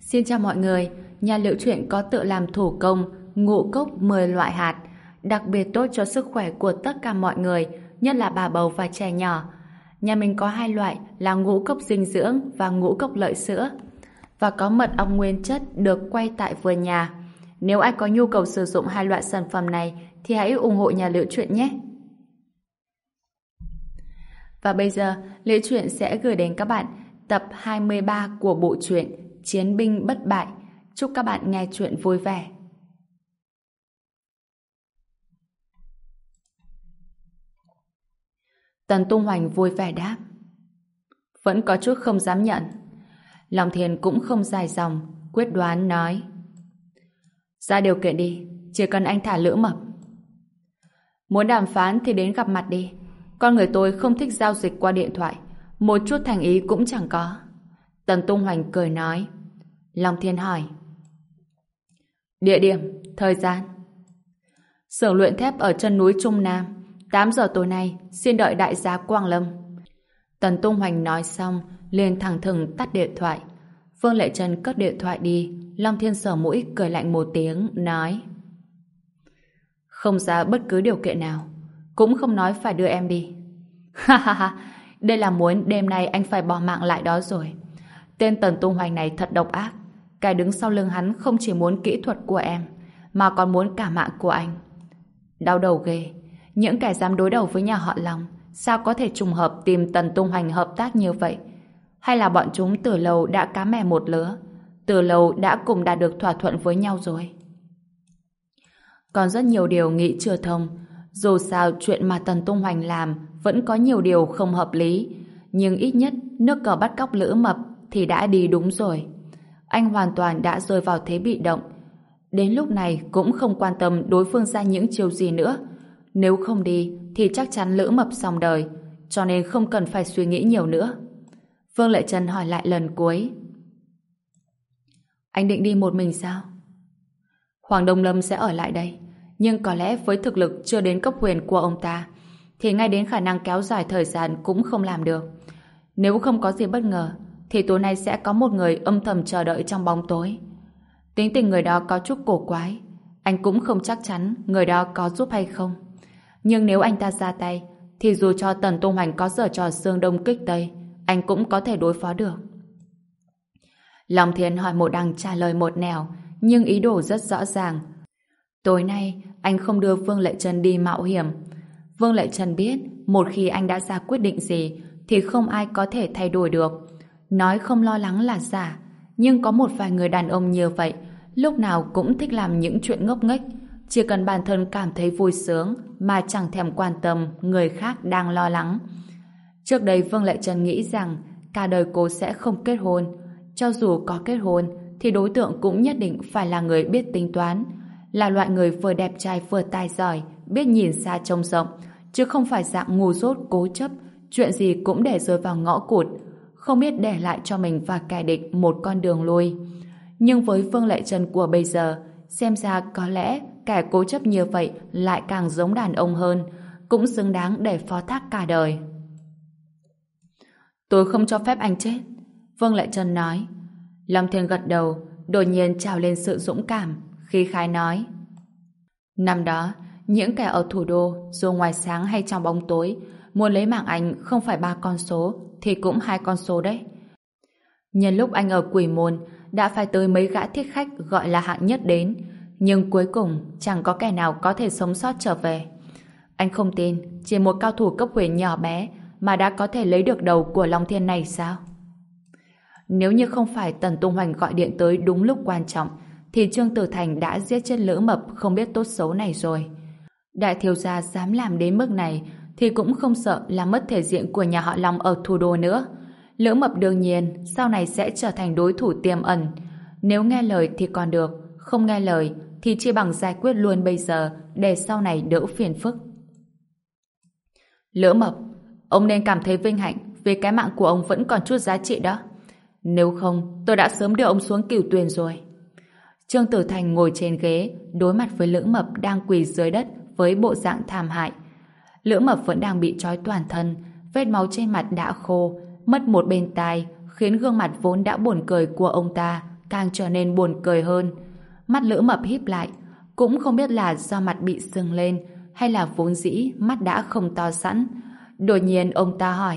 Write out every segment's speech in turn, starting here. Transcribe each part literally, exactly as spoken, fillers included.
Xin chào mọi người, nhà Liễu Chuyện có tự làm thủ công ngũ cốc mười loại hạt, đặc biệt tốt cho sức khỏe của tất cả mọi người, nhất là bà bầu và trẻ nhỏ. Nhà mình có hai loại là ngũ cốc dinh dưỡng và ngũ cốc lợi sữa, và có mật ong nguyên chất được quay tại vườn nhà. Nếu ai có nhu cầu sử dụng hai loại sản phẩm này thì hãy ủng hộ nhà Liễu Chuyện nhé. Và bây giờ, Liễu Chuyện sẽ gửi đến các bạn tập hai mươi ba của bộ truyện Chiến binh bất bại. Chúc các bạn nghe chuyện vui vẻ. Tần Tung Hoành vui vẻ đáp. Vẫn có chút không dám nhận. Long Thiên cũng không dài dòng, quyết đoán nói. Ra điều kiện đi, chỉ cần anh thả Lữ Mập. Muốn đàm phán thì đến gặp mặt đi. Con người tôi không thích giao dịch qua điện thoại, một chút thành ý cũng chẳng có. Tần Tung Hoành cười nói. Long Thiên hỏi. Địa điểm, thời gian. Xưởng luyện thép ở chân núi Trung Nam, tám giờ tối nay, xin đợi đại giá Quang Lâm. Tần Tung Hoành nói xong, liền thẳng thừng tắt điện thoại. Vương Lệ Trân cất điện thoại đi. Long Thiên sờ mũi cười lạnh một tiếng, nói. Không ra bất cứ điều kiện nào, cũng không nói phải đưa em đi. Ha ha ha, đây là muốn đêm nay anh phải bỏ mạng lại đó rồi. Tên Tần Tung Hoành này thật độc ác. Cái đứng sau lưng hắn không chỉ muốn kỹ thuật của em, mà còn muốn cả mạng của anh. Đau đầu ghê. Những kẻ dám đối đầu với nhà họ Long, sao có thể trùng hợp tìm Tần Tung Hoành hợp tác như vậy? Hay là bọn chúng từ lâu đã cá mè một lứa, từ lâu đã cùng đạt được thỏa thuận với nhau rồi? Còn rất nhiều điều nghĩ chưa thông. Dù sao chuyện mà Tần Tung Hoành làm vẫn có nhiều điều không hợp lý, nhưng ít nhất nước cờ bắt cóc Lữ Mập thì đã đi đúng rồi. Anh hoàn toàn đã rơi vào thế bị động. Đến lúc này cũng không quan tâm đối phương ra những chiêu gì nữa. Nếu không đi thì chắc chắn Lữ Mập xong đời, cho nên không cần phải suy nghĩ nhiều nữa. Vương Lệ Trân hỏi lại lần cuối. Anh định đi một mình sao? Hoàng Đông Lâm sẽ ở lại đây, nhưng có lẽ với thực lực chưa đến cấp huyền của ông ta thì ngay đến khả năng kéo dài thời gian cũng không làm được. Nếu không có gì bất ngờ thì tối nay sẽ có một người âm thầm chờ đợi trong bóng tối. Tính tình người đó có chút cổ quái, anh cũng không chắc chắn người đó có giúp hay không. Nhưng nếu anh ta ra tay thì dù cho Tần Tung Hoành có giở trò xương đông kích tây, anh cũng có thể đối phó được. Long Thiên hỏi một đằng trả lời một nẻo, nhưng ý đồ rất rõ ràng. Tối nay anh không đưa Vương Lệ Trân đi mạo hiểm. Vương Lệ Trân biết một khi anh đã ra quyết định gì thì không ai có thể thay đổi được. Nói không lo lắng là giả, nhưng có một vài người đàn ông như vậy, lúc nào cũng thích làm những chuyện ngốc nghếch, chỉ cần bản thân cảm thấy vui sướng mà chẳng thèm quan tâm người khác đang lo lắng. Trước đây Vương Lệ Trân nghĩ rằng cả đời cô sẽ không kết hôn. Cho dù có kết hôn thì đối tượng cũng nhất định phải là người biết tính toán, là loại người vừa đẹp trai vừa tài giỏi, biết nhìn xa trông rộng, chứ không phải dạng ngu dốt cố chấp, chuyện gì cũng để rơi vào ngõ cụt, không biết để lại cho mình và kẻ địch một con đường lui. Nhưng với Vương Lệ Trân của bây giờ, xem ra có lẽ kẻ cố chấp như vậy lại càng giống đàn ông hơn, cũng xứng đáng để phó thác cả đời. Tôi không cho phép anh chết, Vương Lệ Trân nói. Long Thiên gật đầu, đột nhiên trào lên sự dũng cảm, khí khái nói. Năm đó, những kẻ ở thủ đô, dù ngoài sáng hay trong bóng tối, muốn lấy mạng anh không phải ba con số, thì cũng hai con số đấy. Nhân lúc anh ở Quỷ Môn, đã phải tới mấy gã thiết khách gọi là hạng nhất đến, nhưng cuối cùng chẳng có kẻ nào có thể sống sót trở về. Anh không tin, chỉ một cao thủ cấp huyền nhỏ bé mà đã có thể lấy được đầu của Long Thiên này sao? Nếu như không phải Tần Tung Hoành gọi điện tới đúng lúc quan trọng, thì Trương Tử Thành đã giết chết Lữ Mập không biết tốt xấu này rồi. Đại thiếu gia dám làm đến mức này thì cũng không sợ làm mất thể diện của nhà họ Long ở thủ đô nữa. Lữ Mập đương nhiên sau này sẽ trở thành đối thủ tiềm ẩn. Nếu nghe lời thì còn được, không nghe lời thì chỉ bằng giải quyết luôn bây giờ để sau này đỡ phiền phức. Lữ Mập, ông nên cảm thấy vinh hạnh vì cái mạng của ông vẫn còn chút giá trị đó. Nếu không, tôi đã sớm đưa ông xuống Cửu Tuyền rồi. Trương Tử Thành ngồi trên ghế, đối mặt với Lữ Mập đang quỳ dưới đất với bộ dạng thảm hại. Lữ Mập vẫn đang bị trói toàn thân, vết máu trên mặt đã khô, mất một bên tai, khiến gương mặt vốn đã buồn cười của ông ta càng trở nên buồn cười hơn. Mắt Lữ Mập híp lại, cũng không biết là do mặt bị sưng lên hay là vốn dĩ mắt đã không to sẵn. Đột nhiên ông ta hỏi: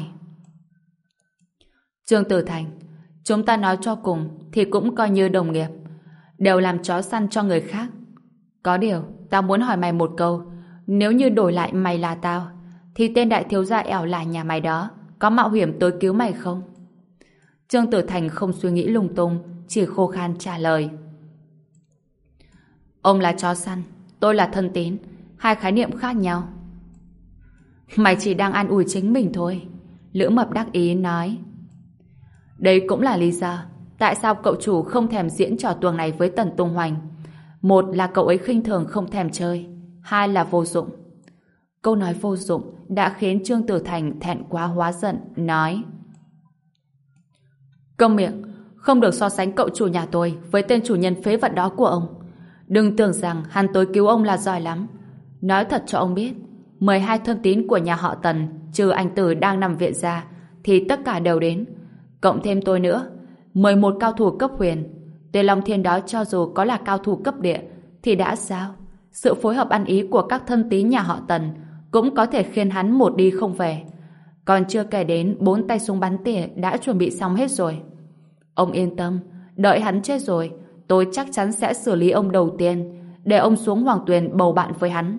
Trương Tử Thành, chúng ta nói cho cùng thì cũng coi như đồng nghiệp, đều làm chó săn cho người khác. Có điều, tao muốn hỏi mày một câu, nếu như đổi lại mày là tao, thì tên đại thiếu gia ẻo là nhà mày đó có mạo hiểm tới cứu mày không? Trương Tử Thành không suy nghĩ lung tung, chỉ khô khan trả lời: Ông là chó săn, tôi là thân tín, hai khái niệm khác nhau. Mày chỉ đang an ủi chính mình thôi. Lữ Mập đắc ý nói. Đây cũng là lý do tại sao cậu chủ không thèm diễn trò tuồng này với Tần Tung Hoành. Một là cậu ấy khinh thường không thèm chơi, hai là vô dụng. Câu nói vô dụng đã khiến Trương Tử Thành thẹn quá hóa giận, nói: Câm miệng, không được so sánh cậu chủ nhà tôi với tên chủ nhân phế vật đó của ông. Đừng tưởng rằng hắn tới cứu ông là giỏi lắm. Nói thật cho ông biết, mười hai thân tín của nhà họ Tần, trừ anh Tử đang nằm viện ra, thì tất cả đều đến. Cộng thêm tôi nữa, mười một cao thủ cấp huyền. Tên Long Thiên đó cho dù có là cao thủ cấp địa, thì đã sao? Sự phối hợp ăn ý của các thân tín nhà họ Tần cũng có thể khiến hắn một đi không về. Còn chưa kể đến bốn tay súng bắn tỉa đã chuẩn bị xong hết rồi. Ông yên tâm, đợi hắn chết rồi, tôi chắc chắn sẽ xử lý ông đầu tiên, để ông xuống Hoàng Tuyền bầu bạn với hắn.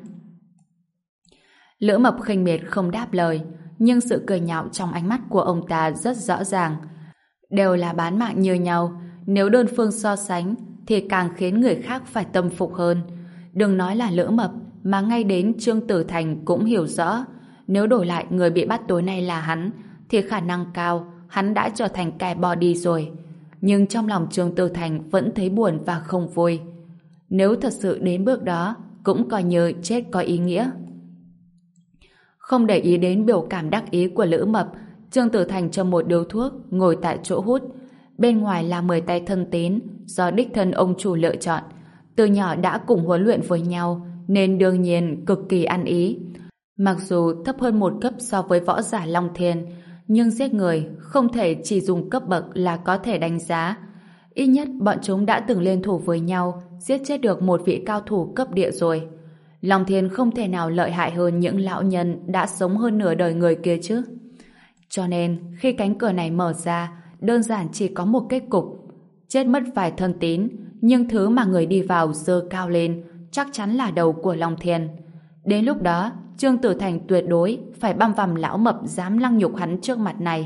Lữ Mập khinh miệt không đáp lời, nhưng sự cười nhạo trong ánh mắt của ông ta rất rõ ràng. Đều là bán mạng như nhau, nếu đơn phương so sánh thì càng khiến người khác phải tâm phục hơn. Đừng nói là Lữ Mập, mà ngay đến Trương Tử Thành cũng hiểu rõ, nếu đổi lại người bị bắt tối nay là hắn, thì khả năng cao hắn đã trở thành kẻ bỏ đi rồi. Nhưng trong lòng Trương Tử Thành vẫn thấy buồn và không vui. Nếu thật sự đến bước đó, cũng coi như chết có ý nghĩa. Không để ý đến biểu cảm đắc ý của Lữ Mập, Trương Tử Thành châm một điếu thuốc, ngồi tại chỗ hút. Bên ngoài là mười tay thân tín, do đích thân ông chủ lựa chọn. Từ nhỏ đã cùng huấn luyện với nhau, nên đương nhiên cực kỳ ăn ý. Mặc dù thấp hơn một cấp so với võ giả Long Thiên, nhưng giết người không thể chỉ dùng cấp bậc là có thể đánh giá. Ít nhất bọn chúng đã từng liên thủ với nhau, giết chết được một vị cao thủ cấp địa rồi. Long Thiên không thể nào lợi hại hơn những lão nhân đã sống hơn nửa đời người kia chứ. Cho nên, khi cánh cửa này mở ra, đơn giản chỉ có một kết cục. Chết mất vài thân tín, nhưng thứ mà người đi vào giơ cao lên chắc chắn là đầu của Long Thiên. Đến lúc đó, Trương Tử Thành tuyệt đối phải băm vằm lão mập dám lăng nhục hắn trước mặt này.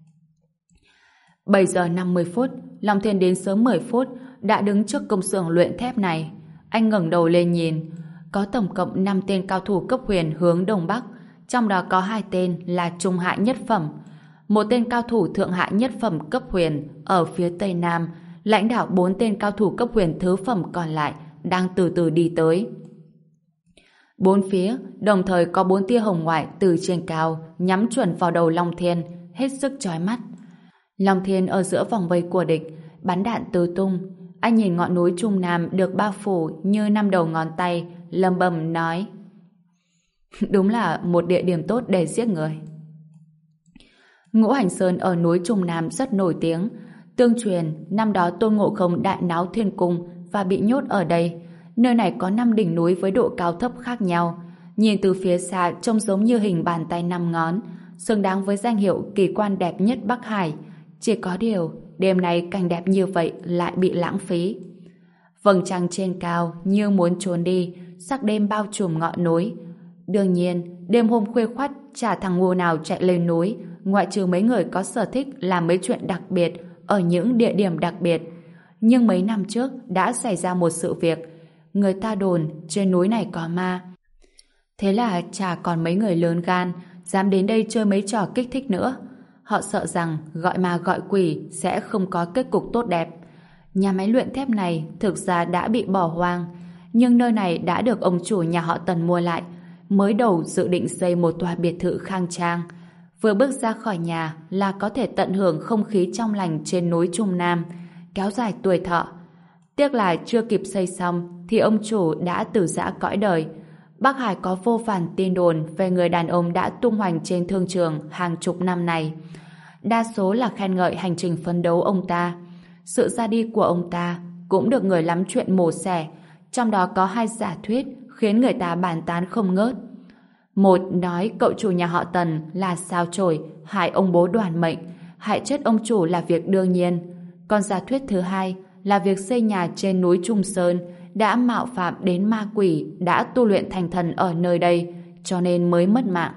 bảy giờ năm mươi phút, Long Thiên đến sớm mười phút, đã đứng trước công xưởng luyện thép này. Anh ngẩng đầu lên nhìn, có tổng cộng năm tên cao thủ cấp huyền hướng Đông Bắc, trong đó có hai tên là trung hạ nhất phẩm. Một tên cao thủ thượng hạ nhất phẩm cấp huyền ở phía Tây Nam, lãnh đạo bốn tên cao thủ cấp huyền thứ phẩm còn lại đang từ từ đi tới. Bốn phía đồng thời có bốn tia hồng ngoại từ trên cao nhắm chuẩn vào đầu Long Thiên, hết sức chói mắt. Long Thiên ở giữa vòng vây của địch, bắn đạn tứ tung. Anh nhìn ngọn núi Trung Nam được bao phủ như năm đầu ngón tay, lầm bầm nói: đúng là một địa điểm tốt để giết người. Ngũ Hành Sơn ở núi Trung Nam rất nổi tiếng. Tương truyền năm đó Tôn Ngộ Không đại náo thiên cung và bị nhốt ở đây. Nơi này có năm đỉnh núi với độ cao thấp khác nhau, nhìn từ phía xa trông giống như hình bàn tay năm ngón, xứng đáng với danh hiệu kỳ quan đẹp nhất Bắc Hải. Chỉ có điều đêm nay cảnh đẹp như vậy lại bị lãng phí. Vầng trăng trên cao như muốn trốn đi, sắc đêm bao trùm ngọn núi. Đương nhiên đêm hôm khuya khoắt chả thằng ngu nào chạy lên núi, ngoại trừ mấy người có sở thích làm mấy chuyện đặc biệt ở những địa điểm đặc biệt. Nhưng mấy năm trước đã xảy ra một sự việc. Người ta đồn trên núi này có ma. Thế là chả còn mấy người lớn gan dám đến đây chơi mấy trò kích thích nữa. Họ sợ rằng gọi ma gọi quỷ sẽ không có kết cục tốt đẹp. Nhà máy luyện thép này thực ra đã bị bỏ hoang, nhưng nơi này đã được ông chủ nhà họ Tần mua lại, mới đầu dự định xây một tòa biệt thự khang trang. Vừa bước ra khỏi nhà là có thể tận hưởng không khí trong lành trên núi Trung Nam, kéo dài tuổi thọ. Tiếc là chưa kịp xây xong thì ông chủ đã từ giã cõi đời. Bắc Hải có vô vàn tin đồn về người đàn ông đã tung hoành trên thương trường hàng chục năm này. Đa số là khen ngợi hành trình phấn đấu ông ta. sự ra đi của ông ta cũng được người lắm chuyện mổ xẻ, trong đó có hai giả thuyết khiến người ta bàn tán không ngớt. Một nói cậu chủ nhà họ Tần là sao chổi, hại ông bố Đoàn Mệnh, hại chết ông chủ là việc đương nhiên. Còn giả thuyết thứ hai là việc xây nhà trên núi Trung Sơn đã mạo phạm đến ma quỷ đã tu luyện thành thần ở nơi đây, cho nên mới mất mạng.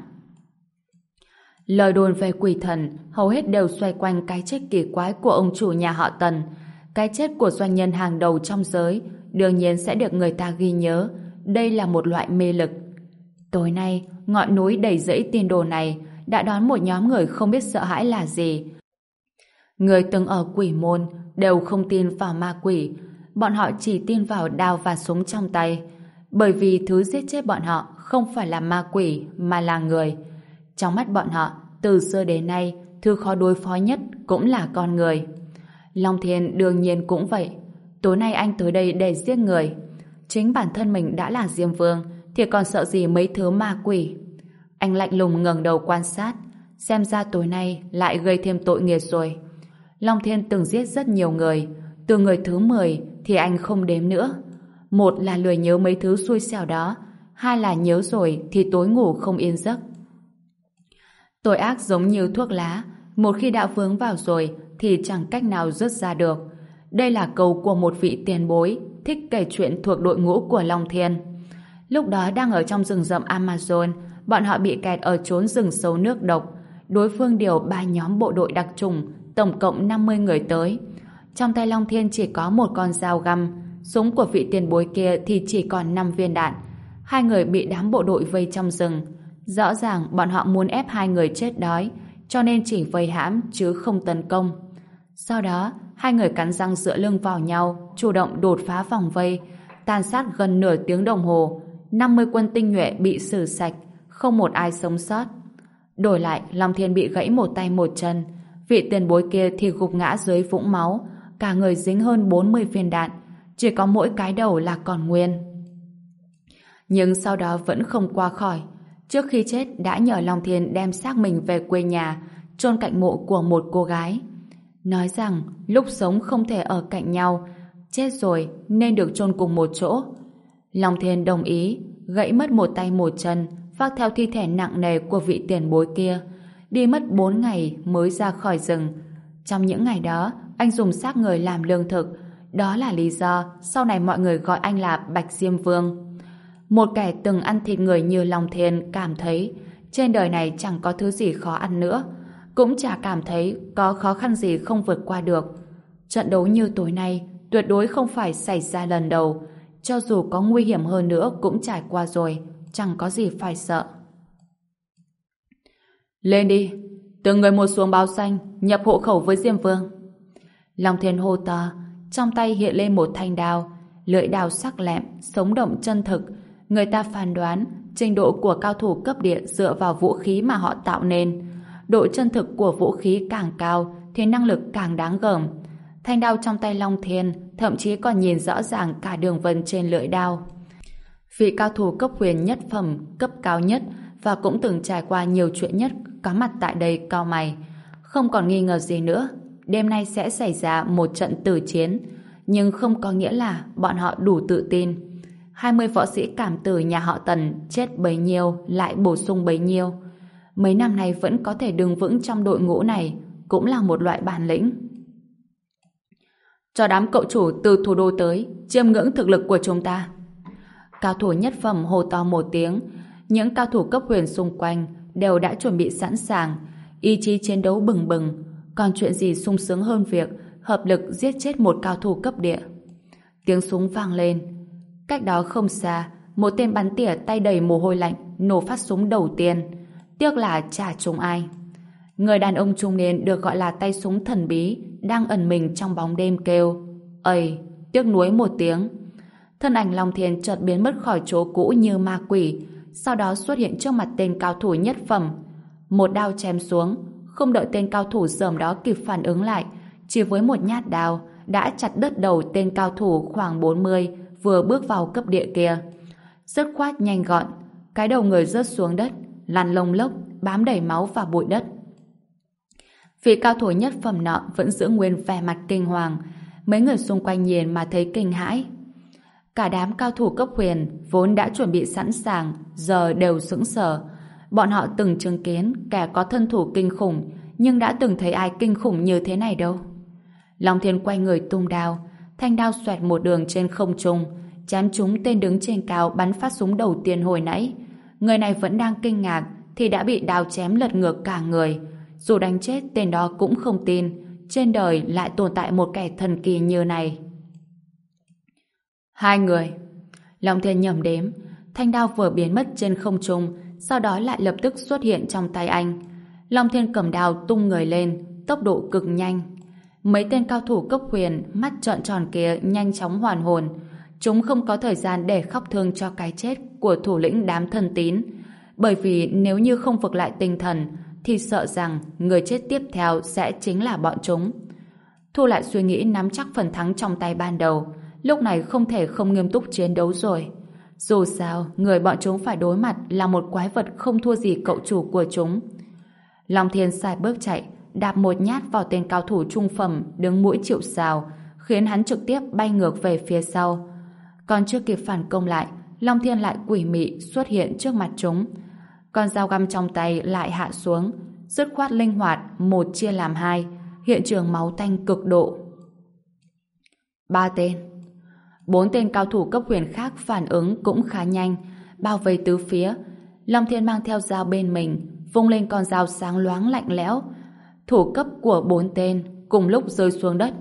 Lời đồn về quỷ thần hầu hết đều xoay quanh cái chết kỳ quái của ông chủ nhà họ Tần. Cái chết của doanh nhân hàng đầu trong giới đương nhiên sẽ được người ta ghi nhớ. Đây là một loại mê lực. Tối nay, ngọn núi đầy rẫy tin đồn này đã đón một nhóm người không biết sợ hãi là gì. Người từng ở quỷ môn đều không tin vào ma quỷ. Bọn họ chỉ tin vào đao và súng trong tay. Bởi vì thứ giết chết bọn họ không phải là ma quỷ mà là người. Trong mắt bọn họ, từ xưa đến nay, thứ khó đối phó nhất cũng là con người. Long Thiên đương nhiên cũng vậy. Tối nay anh tới đây để giết người. Chính bản thân mình đã là Diêm Vương thì còn sợ gì mấy thứ ma quỷ. Anh lạnh lùng ngẩng đầu quan sát, xem ra tối nay lại gây thêm tội nghiệp rồi. Long Thiên từng giết rất nhiều người, từ người thứ mười thì anh không đếm nữa. Một là lười nhớ mấy thứ xui xẻo đó, hai là nhớ rồi thì tối ngủ không yên giấc. Tội ác giống như thuốc lá, một khi đã vướng vào rồi thì chẳng cách nào rút ra được. Đây là câu của một vị tiền bối thích kể chuyện thuộc đội ngũ của Long Thiên. Lúc đó đang ở trong rừng rậm Amazon, bọn họ bị kẹt ở chốn rừng sâu nước độc. Đối phương điều ba nhóm bộ đội đặc chủng, tổng cộng năm mươi người tới. Trong tay Long Thiên chỉ có một con dao găm, súng của vị tiền bối kia thì chỉ còn năm viên đạn. Hai người bị đám bộ đội vây trong rừng. Rõ ràng bọn họ muốn ép hai người chết đói, cho nên chỉ vây hãm chứ không tấn công. Sau đó, hai người cắn răng dựa lưng vào nhau, chủ động đột phá vòng vây, tàn sát gần nửa tiếng đồng hồ. năm mươi quân tinh nhuệ bị xử sạch, không một ai sống sót. Đổi lại, Long Thiên bị gãy một tay một chân, vị tiền bối kia thì gục ngã dưới vũng máu, cả người dính hơn bốn mươi viên đạn, chỉ có mỗi cái đầu là còn nguyên. Nhưng sau đó vẫn không qua khỏi. Trước khi chết đã nhờ Long Thiên đem xác mình về quê nhà, chôn cạnh mộ của một cô gái. Nói rằng lúc sống không thể ở cạnh nhau, chết rồi nên được chôn cùng một chỗ. Long Thiên đồng ý, gãy mất một tay một chân, vác theo thi thể nặng nề của vị tiền bối kia, đi mất bốn ngày mới ra khỏi rừng. Trong những ngày đó, anh dùng xác người làm lương thực, đó là lý do sau này mọi người gọi anh là Bạch Diêm Vương. Một kẻ từng ăn thịt người như Long Thiên cảm thấy trên đời này chẳng có thứ gì khó ăn nữa, cũng chả cảm thấy có khó khăn gì không vượt qua được. Trận đấu như tối nay tuyệt đối không phải xảy ra lần đầu, cho dù có nguy hiểm hơn nữa cũng trải qua rồi, chẳng có gì phải sợ. Lên đi, từng người một xuống báo xanh, nhập hộ khẩu với Diêm Vương. Long Thiên hô to, trong tay hiện lên một thanh đao, lưỡi đao sắc lẹm, sống động chân thực. Người ta phán đoán trình độ của cao thủ cấp địa dựa vào vũ khí mà họ tạo nên. Độ chân thực của vũ khí càng cao thì năng lực càng đáng gờm. Thanh đao trong tay Long Thiên thậm chí còn nhìn rõ ràng cả đường vân trên lưỡi đao. Vị cao thủ cấp huyền nhất phẩm, cấp cao nhất và cũng từng trải qua nhiều chuyện nhất có mặt tại đây cau mày. Không còn nghi ngờ gì nữa, đêm nay sẽ xảy ra một trận tử chiến, nhưng không có nghĩa là bọn họ đủ tự tin. hai mươi võ sĩ cảm tử nhà họ Tần chết bấy nhiêu lại bổ sung bấy nhiêu. Mấy năm nay vẫn có thể đứng vững trong đội ngũ này cũng là một loại bản lĩnh. Cho đám cậu chủ từ thủ đô tới chiêm ngưỡng thực lực của chúng ta. Cao thủ nhất phẩm hô to một tiếng. Những cao thủ cấp huyền xung quanh đều đã chuẩn bị sẵn sàng, ý chí chiến đấu bừng bừng. Còn chuyện gì sung sướng hơn việc hợp lực giết chết một cao thủ cấp địa. Tiếng súng vang lên. Cách đó không xa, một tên bắn tỉa tay đầy mồ hôi lạnh nổ phát súng đầu tiên. Tiếc là chả trúng ai. Người đàn ông trung niên được gọi là tay súng thần bí đang ẩn mình trong bóng đêm kêu ây, tiếc nuối một tiếng. Thân ảnh Long Thiên chợt biến mất khỏi chỗ cũ như ma quỷ, sau đó xuất hiện trước mặt tên cao thủ nhất phẩm. Một đao chém xuống, không đợi tên cao thủ dởm đó kịp phản ứng lại, chỉ với một nhát đao đã chặt đứt đầu tên cao thủ khoảng bốn mươi vừa bước vào cấp địa kia. Dứt khoát nhanh gọn, cái đầu người rớt xuống đất, lăn lông lốc, bám đầy máu và bụi đất. Vị cao thủ nhất phẩm nọ vẫn giữ nguyên vẻ mặt kinh hoàng, Mấy người xung quanh nhìn mà thấy kinh hãi. Cả đám cao thủ cấp huyền vốn đã chuẩn bị sẵn sàng, giờ đều sững sờ. Bọn họ từng chứng kiến kẻ có thân thủ kinh khủng, nhưng đã từng thấy ai kinh khủng như thế này đâu. Long Thiên quay người tung đao, thanh đao xoẹt một đường trên không trung, chém trúng tên đứng trên cao bắn phát súng đầu tiên hồi nãy. Người này vẫn đang kinh ngạc thì đã bị đao chém lật ngược cả người. Dù đánh chết tên đó cũng không tin trên đời lại tồn tại một kẻ thần kỳ như này. Hai người. Long Thiên nhẩm đếm, thanh đao vừa biến mất trên không trung, sau đó lại lập tức xuất hiện trong tay anh. Long Thiên cầm đao tung người lên, tốc độ cực nhanh. Mấy tên cao thủ cấp huyền mắt trợn tròn kia nhanh chóng hoàn hồn. Chúng không có thời gian để khóc thương cho cái chết của thủ lĩnh đám thân tín, bởi vì nếu như không vực lại tinh thần thì sợ rằng người chết tiếp theo sẽ chính là bọn chúng. Thu lại suy nghĩ nắm chắc phần thắng trong tay ban đầu, lúc này không thể không nghiêm túc chiến đấu rồi. Dù sao, người bọn chúng phải đối mặt là một quái vật không thua gì cậu chủ của chúng. Long Thiên xài bước chạy, đạp một nhát vào tên cao thủ trung phẩm đứng mũi chịu sào, khiến hắn trực tiếp bay ngược về phía sau. Còn chưa kịp phản công lại, Long Thiên lại quỷ mị xuất hiện trước mặt chúng. Con dao găm trong tay lại hạ xuống, dứt khoát linh hoạt, một chia làm hai, hiện trường máu tanh cực độ. Ba tên. Bốn tên cao thủ cấp huyền khác phản ứng cũng khá nhanh, bao vây tứ phía. Long Thiên mang theo dao bên mình, vung lên con dao sáng loáng lạnh lẽo. Thủ cấp của bốn tên cùng lúc rơi xuống đất.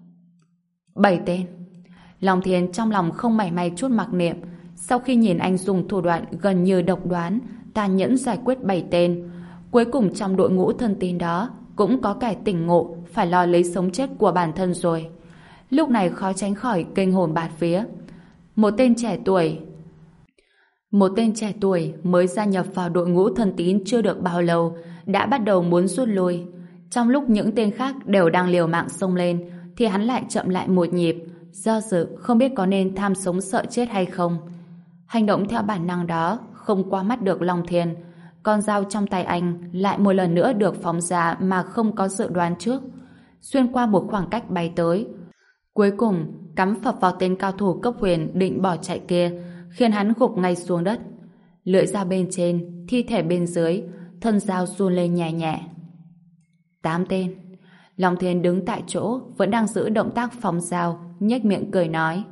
Bảy tên. Long Thiên trong lòng không mảy may chút mặc niệm. Sau khi nhìn anh dùng thủ đoạn gần như độc đoán, tàn nhẫn giải quyết bảy tên, cuối cùng trong đội ngũ thân tín đó cũng có kẻ tỉnh ngộ phải lo lấy sống chết của bản thân rồi. Lúc này khó tránh khỏi kinh hồn bạt vía. Một tên trẻ tuổi Một tên trẻ tuổi mới gia nhập vào đội ngũ thân tín chưa được bao lâu đã bắt đầu muốn rút lui. Trong lúc những tên khác đều đang liều mạng xông lên thì hắn lại chậm lại một nhịp, do dự không biết có nên tham sống sợ chết hay không. Hành động theo bản năng đó không qua mắt được Long Thiên. Con dao trong tay anh lại một lần nữa được phóng ra mà không có dự đoán trước, xuyên qua một khoảng cách bay tới, cuối cùng cắm phập vào tên cao thủ cấp huyền định bỏ chạy kia, khiến hắn gục ngay xuống đất. Lưỡi dao bên trên, thi thể bên dưới, thân dao run lên nhẹ nhẹ. Tám tên. Long Thiên đứng tại chỗ vẫn đang giữ động tác phóng dao, nhếch miệng cười nói: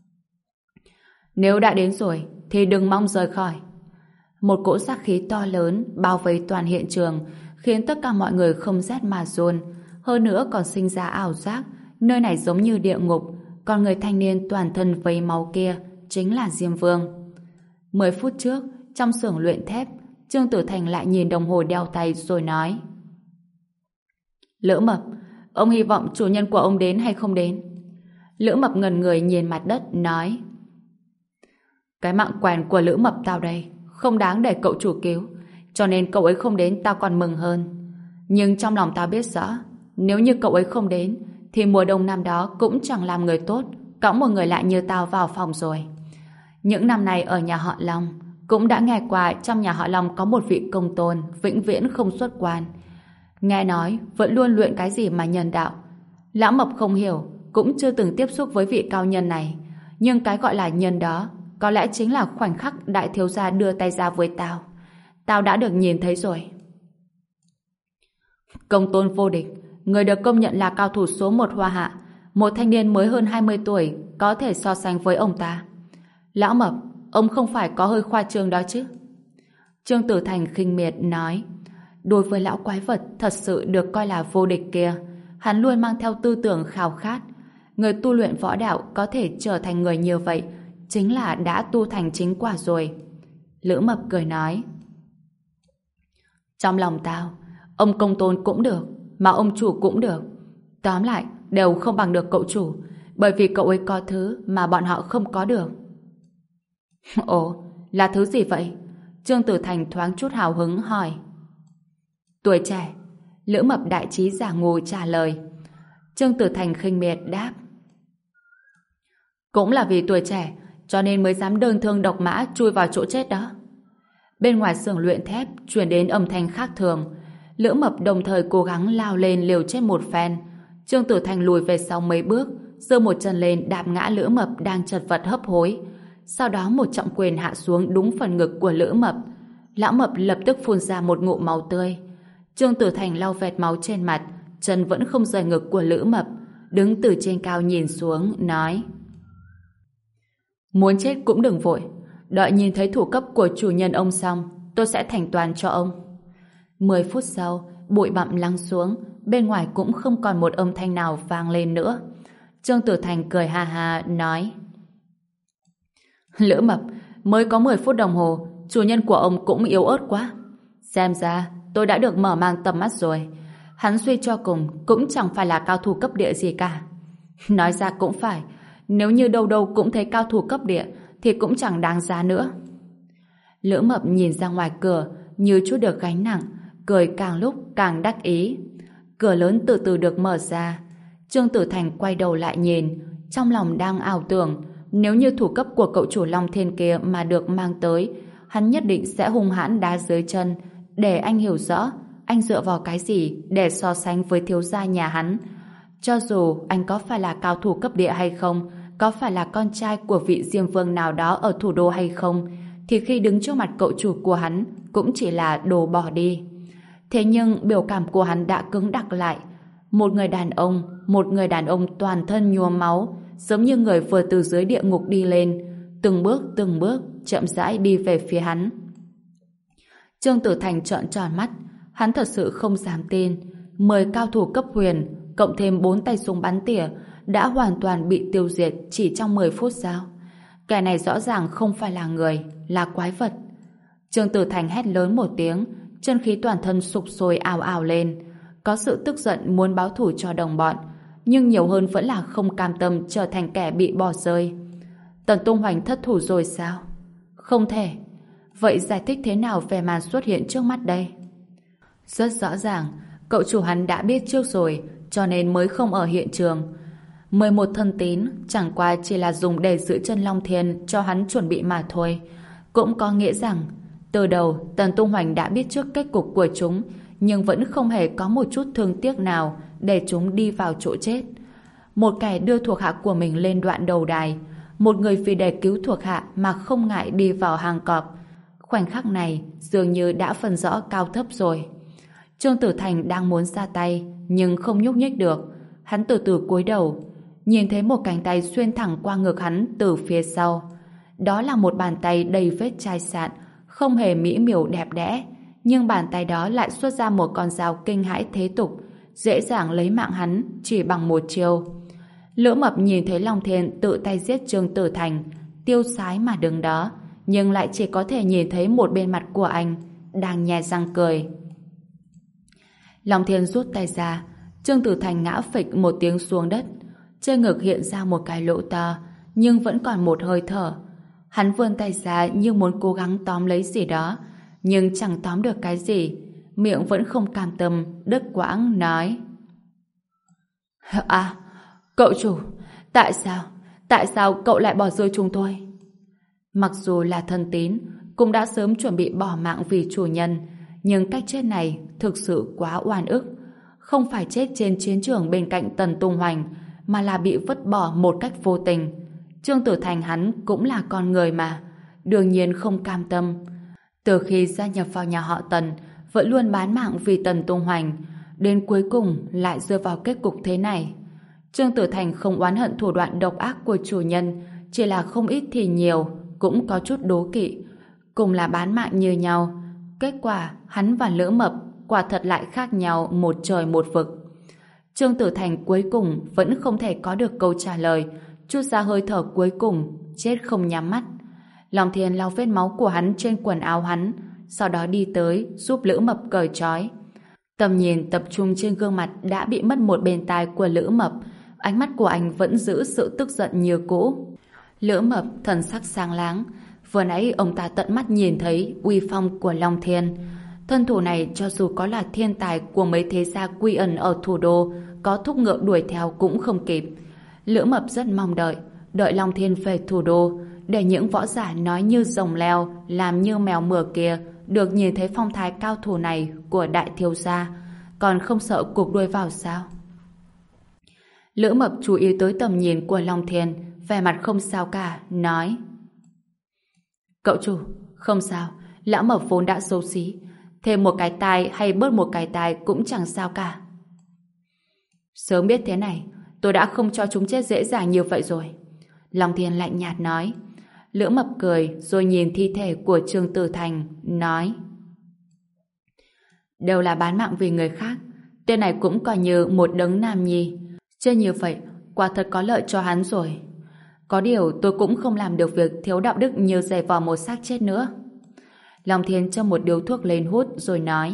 Nếu đã đến rồi thì đừng mong rời khỏi. Một cỗ sát khí to lớn bao vây toàn hiện trường, khiến tất cả mọi người không rét mà run. Hơn nữa còn sinh ra ảo giác nơi này giống như địa ngục, còn người thanh niên toàn thân vây máu kia chính là Diêm Vương. Mười phút trước, trong xưởng luyện thép, Trương Tử Thành lại nhìn đồng hồ đeo tay rồi nói: Lữ Mập, ông hy vọng chủ nhân của ông đến hay không đến? Lữ Mập ngẩn người nhìn mặt đất nói: Cái mạng quèn của Lữ Mập tao đây không đáng để cậu chủ cứu, cho nên cậu ấy không đến tao còn mừng hơn. Nhưng trong lòng tao biết rõ, nếu như cậu ấy không đến thì mùa đông năm đó cũng chẳng làm người tốt cõng một người lại như tao vào phòng rồi. Những năm này ở nhà họ Long cũng đã nghe qua trong nhà họ Long có một vị công tôn vĩnh viễn không xuất quan. Nghe nói vẫn luôn luyện cái gì mà nhân đạo. Lão Mập không hiểu, cũng chưa từng tiếp xúc với vị cao nhân này, nhưng cái gọi là nhân đó có lẽ chính là khoảnh khắc đại thiếu gia đưa tay ra với tao. Tao đã được nhìn thấy rồi. Công tôn vô địch, người được công nhận là cao thủ số một Hoa Hạ, một thanh niên mới hơn hai mươi tuổi có thể so sánh với ông ta. Lão Mập, ông không phải có hơi khoa trương đó chứ? Trương Tử Thành khinh miệt nói. Đối với lão quái vật thật sự được coi là vô địch kia, hắn luôn mang theo tư tưởng khao khát. Người tu luyện võ đạo có thể trở thành người như vậy chính là đã tu thành chính quả rồi. Lữ Mập cười nói: Trong lòng tao, ông công tôn cũng được, mà ông chủ cũng được. Tóm lại, đều không bằng được cậu chủ, bởi vì cậu ấy có thứ mà bọn họ không có được. Ồ, là thứ gì vậy? Trương Tử Thành thoáng chút hào hứng hỏi. Tuổi trẻ. Lữ Mập đại trí giả ngu trả lời. Trương Tử Thành khinh miệt đáp: Cũng là vì tuổi trẻ cho nên mới dám đơn thương độc mã chui vào chỗ chết đó. Bên ngoài xưởng luyện thép truyền đến âm thanh khác thường. Lữ Mập đồng thời cố gắng lao lên liều chết một phen. Trương Tử Thành lùi về sau mấy bước, giơ một chân lên đạp ngã Lữ Mập đang chật vật hấp hối. Sau đó một trọng quyền hạ xuống đúng phần ngực của Lữ Mập. Lão Mập lập tức phun ra một ngụm máu tươi. Trương Tử Thành lau vệt máu trên mặt, chân vẫn không rời ngực của Lữ Mập, đứng từ trên cao nhìn xuống, nói: Muốn chết cũng đừng vội, đợi nhìn thấy thủ cấp của chủ nhân ông xong, tôi sẽ thành toàn cho ông. Mười phút sau, bụi bặm lắng xuống, bên ngoài cũng không còn một âm thanh nào vang lên nữa. Trương Tử Thành cười ha ha, nói: Lữ Mập, mới có mười phút đồng hồ, chủ nhân của ông cũng yếu ớt quá. Xem ra, tôi đã được mở mang tầm mắt rồi. Hắn suy cho cùng cũng chẳng phải là cao thủ cấp địa gì cả. Nói ra cũng phải, nếu như đâu đâu cũng thấy cao thủ cấp địa thì cũng chẳng đáng giá nữa. Lữ Mập nhìn ra ngoài cửa như chút được gánh nặng, cười càng lúc càng đắc ý. Cửa lớn từ từ được mở ra. Trương Tử Thành quay đầu lại nhìn, trong lòng đang ảo tưởng nếu như thủ cấp của cậu chủ Long Thiên kia mà được mang tới, hắn nhất định sẽ hung hãn đá dưới chân để anh hiểu rõ anh dựa vào cái gì để so sánh với thiếu gia nhà hắn. Cho dù anh có phải là cao thủ cấp địa hay không, có phải là con trai của vị diêm vương nào đó ở thủ đô hay không, thì khi đứng trước mặt cậu chủ của hắn cũng chỉ là đồ bỏ đi. Thế nhưng biểu cảm của hắn đã cứng đặc lại. Một người đàn ông, một người đàn ông toàn thân nhuốm máu, giống như người vừa từ dưới địa ngục đi lên, từng bước từng bước chậm rãi đi về phía hắn. Trương Tử Thành trợn tròn mắt, hắn thật sự không dám tin, mười cao thủ cấp huyền cộng thêm bốn tay súng bắn tỉa đã hoàn toàn bị tiêu diệt chỉ trong mười phút sao? Kẻ này rõ ràng không phải là người, là quái vật. Trương Tử Thành hét lớn một tiếng, chân khí toàn thân sục sôi ào ào lên, có sự tức giận muốn báo thù cho đồng bọn, nhưng nhiều hơn vẫn là không cam tâm trở thành kẻ bị bỏ rơi. Tần Tung Hoành thất thủ rồi sao? Không thể. Vậy giải thích thế nào về màn xuất hiện trước mắt đây? Rất rõ ràng, cậu chủ hắn đã biết trước rồi, cho nên mới không ở hiện trường. Mười một thân tín chẳng qua chỉ là dùng để giữ chân Long Thiên cho hắn chuẩn bị mà thôi. Cũng có nghĩa rằng, từ đầu Tần Tung Hoành đã biết trước kết cục của chúng, nhưng vẫn không hề có một chút thương tiếc nào để chúng đi vào chỗ chết. Một kẻ đưa thuộc hạ của mình lên đoạn đầu đài, một người vì để cứu thuộc hạ mà không ngại đi vào hang cọp. Khoảnh khắc này dường như đã phân rõ cao thấp rồi. Trương Tử Thành đang muốn ra tay nhưng không nhúc nhích được. Hắn từ từ cúi đầu, nhìn thấy một cánh tay xuyên thẳng qua ngực hắn từ phía sau. Đó là một bàn tay đầy vết chai sạn, không hề mỹ miều đẹp đẽ, nhưng bàn tay đó lại xuất ra một con dao kinh hãi thế tục, dễ dàng lấy mạng hắn chỉ bằng một chiêu. Lữ Mập nhìn thấy Long Thiên tự tay giết Trương Tử Thành, tiêu sái mà đứng đó, nhưng lại chỉ có thể nhìn thấy một bên mặt của anh đang nhe răng cười. Long Thiên rút tay ra, Trương Tử Thành ngã phịch một tiếng xuống đất, trên ngực hiện ra một cái lỗ to, nhưng vẫn còn một hơi thở. Hắn vươn tay ra như muốn cố gắng tóm lấy gì đó, nhưng chẳng tóm được cái gì, miệng vẫn không cam tâm, đứt quãng nói: À, cậu chủ, tại sao, tại sao cậu lại bỏ rơi chúng tôi? Mặc dù là thân tín, cũng đã sớm chuẩn bị bỏ mạng vì chủ nhân, nhưng cách chết này thực sự quá oan ức. Không phải chết trên chiến trường bên cạnh Tần Tung Hoành, mà là bị vứt bỏ một cách vô tình. Trương Tử Thành hắn cũng là con người mà, đương nhiên không cam tâm. Từ khi gia nhập vào nhà họ Tần, vẫn luôn bán mạng vì Tần Tung Hoành, đến cuối cùng lại rơi vào kết cục thế này. Trương Tử Thành không oán hận thủ đoạn độc ác của chủ nhân, chỉ là không ít thì nhiều, cũng có chút đố kỵ. Cùng là bán mạng như nhau, kết quả hắn và Lữ Mập quả thật lại khác nhau một trời một vực. Trương Tử Thành cuối cùng vẫn không thể có được câu trả lời, chút ra hơi thở cuối cùng, chết không nhắm mắt. Long Thiên lau vết máu của hắn trên quần áo hắn, sau đó đi tới giúp Lữ Mập cởi trói. Tầm nhìn tập trung trên gương mặt đã bị mất một bên tai của Lữ Mập, ánh mắt của anh vẫn giữ sự tức giận như cũ. Lữ Mập thần sắc sáng láng, vừa nãy ông ta tận mắt nhìn thấy uy phong của Long Thiên. Thân thủ này cho dù có là thiên tài của mấy thế gia quy ẩn ở thủ đô, có thúc ngựa đuổi theo cũng không kịp. Lữ Mập rất mong đợi, đợi Long Thiên về thủ đô, để những võ giả nói như rồng leo, làm như mèo mửa kia được nhìn thấy phong thái cao thủ này của đại thiếu gia, còn không sợ cuộc đuôi vào sao? Lữ Mập chú ý tới tầm nhìn của Long Thiên, vẻ mặt không sao cả, nói: Cậu chủ, không sao, lão Mập vốn đã xấu xí, thêm một cái tai hay bớt một cái tai cũng chẳng sao cả. Sớm biết thế này, tôi đã không cho chúng chết dễ dàng như vậy rồi. Long Thiên lạnh nhạt nói. Lữ Mập cười rồi nhìn thi thể của Trương Tử Thành, nói: Đều là bán mạng vì người khác, tên này cũng coi như một đấng nam nhi. Chơi như vậy, quả thật có lợi cho hắn rồi. Có điều tôi cũng không làm được việc thiếu đạo đức như giày vò một xác chết nữa. Long Thiên châm một điếu thuốc lên hút rồi nói: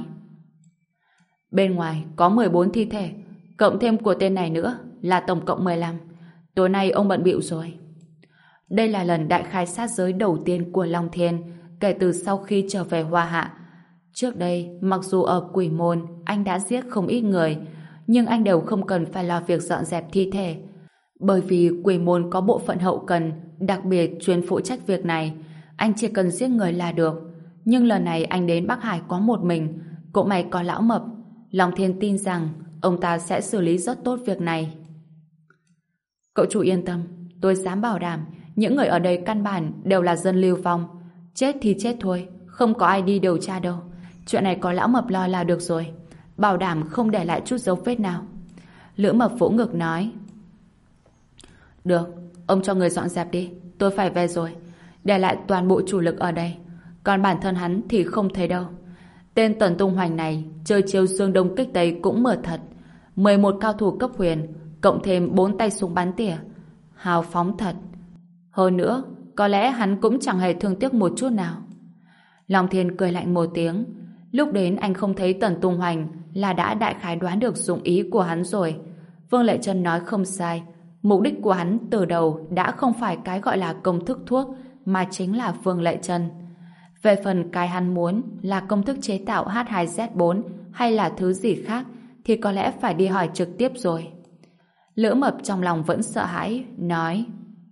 Bên ngoài có mười bốn thi thể, cộng thêm của tên này nữa là tổng cộng mười lăm. Tối nay ông bận bịu rồi. Đây là lần đại khai sát giới đầu tiên của Long Thiên kể từ sau khi trở về Hoa Hạ. Trước đây, mặc dù ở Quỷ Môn anh đã giết không ít người, nhưng anh đều không cần phải lo việc dọn dẹp thi thể. Bởi vì Quỷ Môn có bộ phận hậu cần đặc biệt chuyên phụ trách việc này, anh chỉ cần giết người là được. Nhưng lần này anh đến Bắc Hải có một mình, cũng may có lão Mập. Long Thiên tin rằng ông ta sẽ xử lý rất tốt việc này. Cậu chủ yên tâm, tôi dám bảo đảm những người ở đây căn bản đều là dân lưu vong. Chết thì chết thôi, không có ai đi điều tra đâu. Chuyện này có lão Mập lo là được rồi, bảo đảm không để lại chút dấu vết nào. Lữ Mập vỗ ngực nói: Được, ông cho người dọn dẹp đi, tôi phải về rồi. Để lại toàn bộ chủ lực ở đây, còn bản thân hắn thì không thấy đâu. Tên Tần Tung Hoành này chơi chiêu dương đông kích tây cũng mở thật. Mười một cao thủ cấp huyền, cộng thêm bốn tay súng bắn tỉa, hào phóng thật. Hơn nữa, có lẽ hắn cũng chẳng hề thương tiếc một chút nào. Long Thiên cười lạnh một tiếng. Lúc đến anh không thấy Tần Tung Hoành là đã đại khái đoán được dụng ý của hắn rồi. Vương Lệ Trân nói không sai, mục đích của hắn từ đầu đã không phải cái gọi là công thức thuốc, mà chính là Vương Lệ Trân. Về phần cái hắn muốn là công thức chế tạo H hai Z bốn hay là thứ gì khác thì có lẽ phải đi hỏi trực tiếp rồi. Lữ Mập trong lòng vẫn sợ hãi, nói: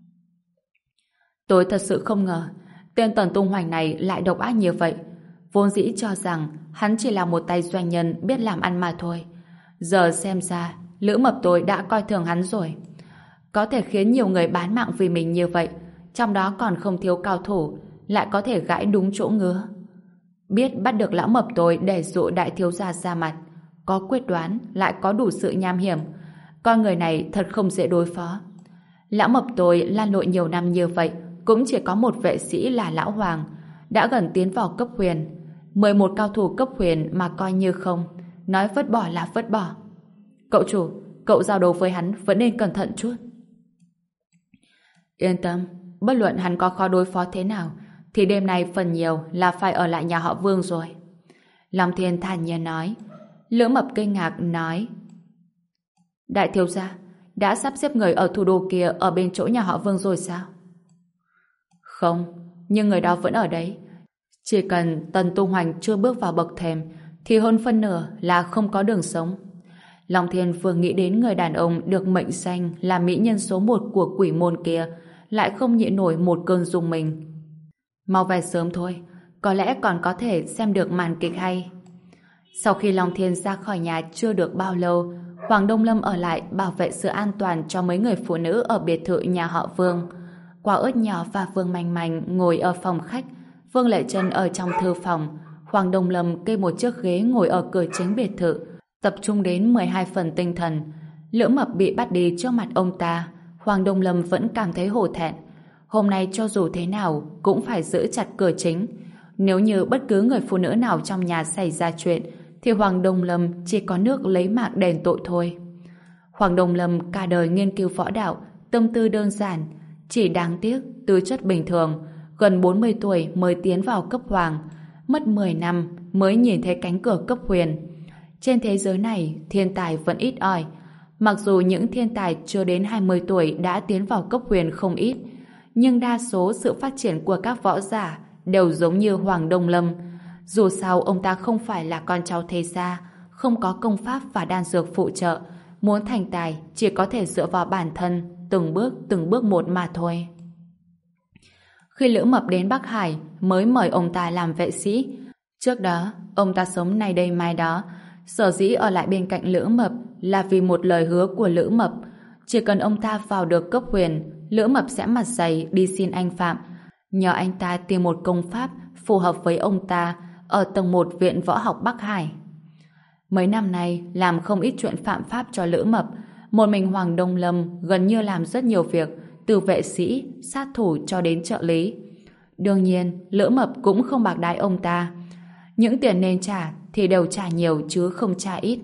Tôi thật sự không ngờ tên Tần Tung Hoành này lại độc ác như vậy. Vốn dĩ cho rằng hắn chỉ là một tay doanh nhân biết làm ăn mà thôi. Giờ xem ra Lữ Mập tôi đã coi thường hắn rồi. Có thể khiến nhiều người bán mạng vì mình như vậy, trong đó còn không thiếu cao thủ, lại có thể gãi đúng chỗ ngứa. Biết bắt được lão Mập tôi để dụ đại thiếu gia ra mặt, có quyết đoán, lại có đủ sự nham hiểm. Con người này thật không dễ đối phó. Lão Mập tôi lan lội nhiều năm như vậy, cũng chỉ có một vệ sĩ là Lão Hoàng, đã gần tiến vào cấp huyền. Mười một cao thủ cấp huyền mà coi như không, nói vứt bỏ là vứt bỏ. Cậu chủ, cậu giao đấu với hắn vẫn nên cẩn thận chút. Yên tâm, bất luận hắn có khó đối phó thế nào, thì đêm nay phần nhiều là phải ở lại nhà họ Vương rồi. Long Thiên thản nhiên nói. Lữ Mập kinh ngạc nói: Đại thiếu gia, đã sắp xếp người ở thủ đô kia ở bên chỗ nhà họ Vương rồi sao? Không, nhưng người đó vẫn ở đấy. Chỉ cần Tần Tung Hoành chưa bước vào bậc thềm thì hơn phân nửa là không có đường sống. Long Thiên vừa nghĩ đến người đàn ông được mệnh danh là mỹ nhân số một của Quỷ Môn kia, lại không nhịn nổi một cơn rùng mình. Mau về sớm thôi, có lẽ còn có thể xem được màn kịch hay. Sau khi Long Thiên ra khỏi nhà chưa được bao lâu, Hoàng Đông Lâm ở lại bảo vệ sự an toàn cho mấy người phụ nữ ở biệt thự nhà họ Vương. Quả Ớt Nhỏ và Vương Manh Manh ngồi ở phòng khách, Vương Lệ Trân ở trong thư phòng. Hoàng Đông Lâm kê một chiếc ghế ngồi ở cửa chính biệt thự, tập trung đến mười hai phần tinh thần. Lữ Mập bị bắt đi trước mặt ông ta, Hoàng Đông Lâm vẫn cảm thấy hổ thẹn. Hôm nay cho dù thế nào cũng phải giữ chặt cửa chính. Nếu như bất cứ người phụ nữ nào trong nhà xảy ra chuyện thì Hoàng Đông Lâm chỉ có nước lấy mạng đền tội thôi. Hoàng Đông Lâm cả đời nghiên cứu võ đạo, tâm tư đơn giản, chỉ đáng tiếc tư chất bình thường, gần bốn mươi tuổi mới tiến vào cấp hoàng, mất mười năm mới nhìn thấy cánh cửa cấp huyền. Trên thế giới này thiên tài vẫn ít ỏi, mặc dù những thiên tài chưa đến hai mươi tuổi đã tiến vào cấp huyền không ít, nhưng đa số sự phát triển của các võ giả đều giống như Hoàng Đông Lâm. Dù sao ông ta không phải là con cháu thế gia, không có công pháp và đan dược phụ trợ, muốn thành tài chỉ có thể dựa vào bản thân, từng bước từng bước một mà thôi. Khi Lữ Mập đến Bắc Hải mới mời ông ta làm vệ sĩ. Trước đó ông ta sống nay đây mai đó, sở dĩ ở lại bên cạnh Lữ Mập là vì một lời hứa của Lữ Mập. Chỉ cần ông ta vào được cấp huyền, Lữ Mập sẽ mặt dày đi xin anh Phạm, nhờ anh ta tìm một công pháp phù hợp với ông ta ở tầng một Viện Võ học Bắc Hải. Mấy năm nay làm không ít chuyện phạm pháp cho Lữ Mập, một mình Hoàng Đông Lâm gần như làm rất nhiều việc, từ vệ sĩ, sát thủ cho đến trợ lý. Đương nhiên, Lữ Mập cũng không bạc đãi ông ta. Những tiền nên trả thì đều trả nhiều chứ không trả ít.